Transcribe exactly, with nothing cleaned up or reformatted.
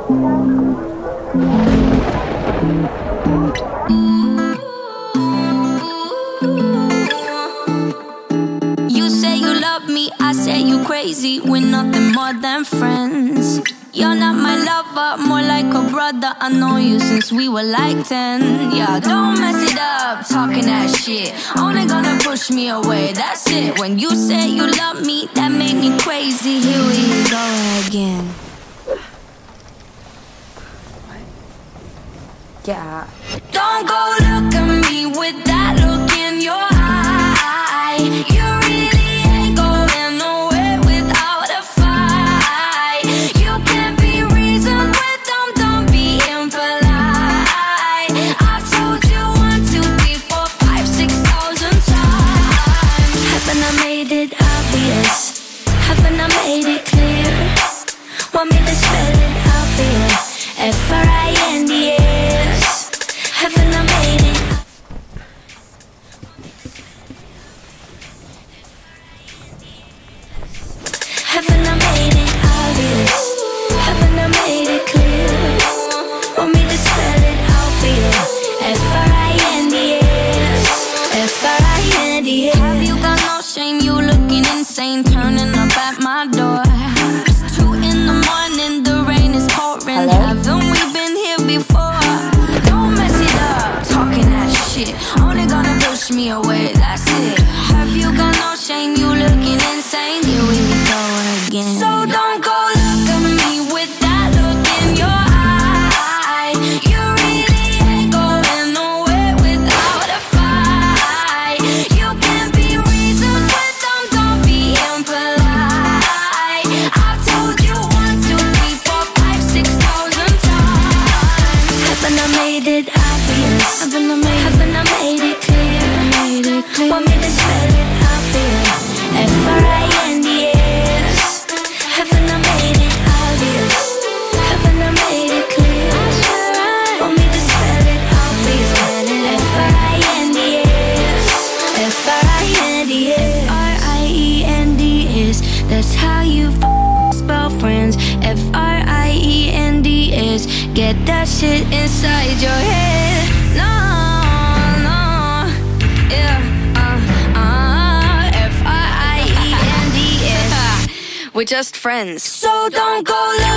You say you love me, I say you crazy. We're nothing more than friends. You're not my lover, more like a brother. I know you since we were like ten. Yeah, don't mess it up, talking that shit. Only gonna push me away, that's it. When you say you love me, that made me crazy. Here we go again. Yeah. Don't go look at me with that look in your eye. You really ain't going nowhere without a fight. You can't be reasoned with them, don't be impolite. I've told you one, two, three, four, five, six thousand times. Haven't I made it obvious? Haven't I made it clear? Want me to spell it out for you? F R I N D S. Haven't I made it? Haven't I made it obvious? Haven't I made it clear? Want me to spell it out for you? F R I N D S. F R I N D S. Have you got no shame? You looking insane, turning up at my door. It's two in the morning, the rain is pouring. Haven't we been here before? Don't mess it up, talking that shit. Only gonna push me away, that's it. Have you got no shame? You looking insane. Here we go again. So don't go look at me with that look in your eye. You really ain't going nowhere without a fight. You can't be reasoned with them, don't be impolite. I've told you one, two, three, four, five, six thousand times. Haven't I made it obvious? Haven't I made, haven't I made it clear? Made it clear. Want me to spell it out for you? F R I N D S. Haven't I made it obvious? Haven't I made it clear? Want me to spell it out for you? F R I N D S. F R I N D S. R I E N D S. That's how you f- spell friends. F R I E N D S. Get that shit inside your head. No, no, yeah, uh, uh, F R I E N D S. We're just friends. So don't go look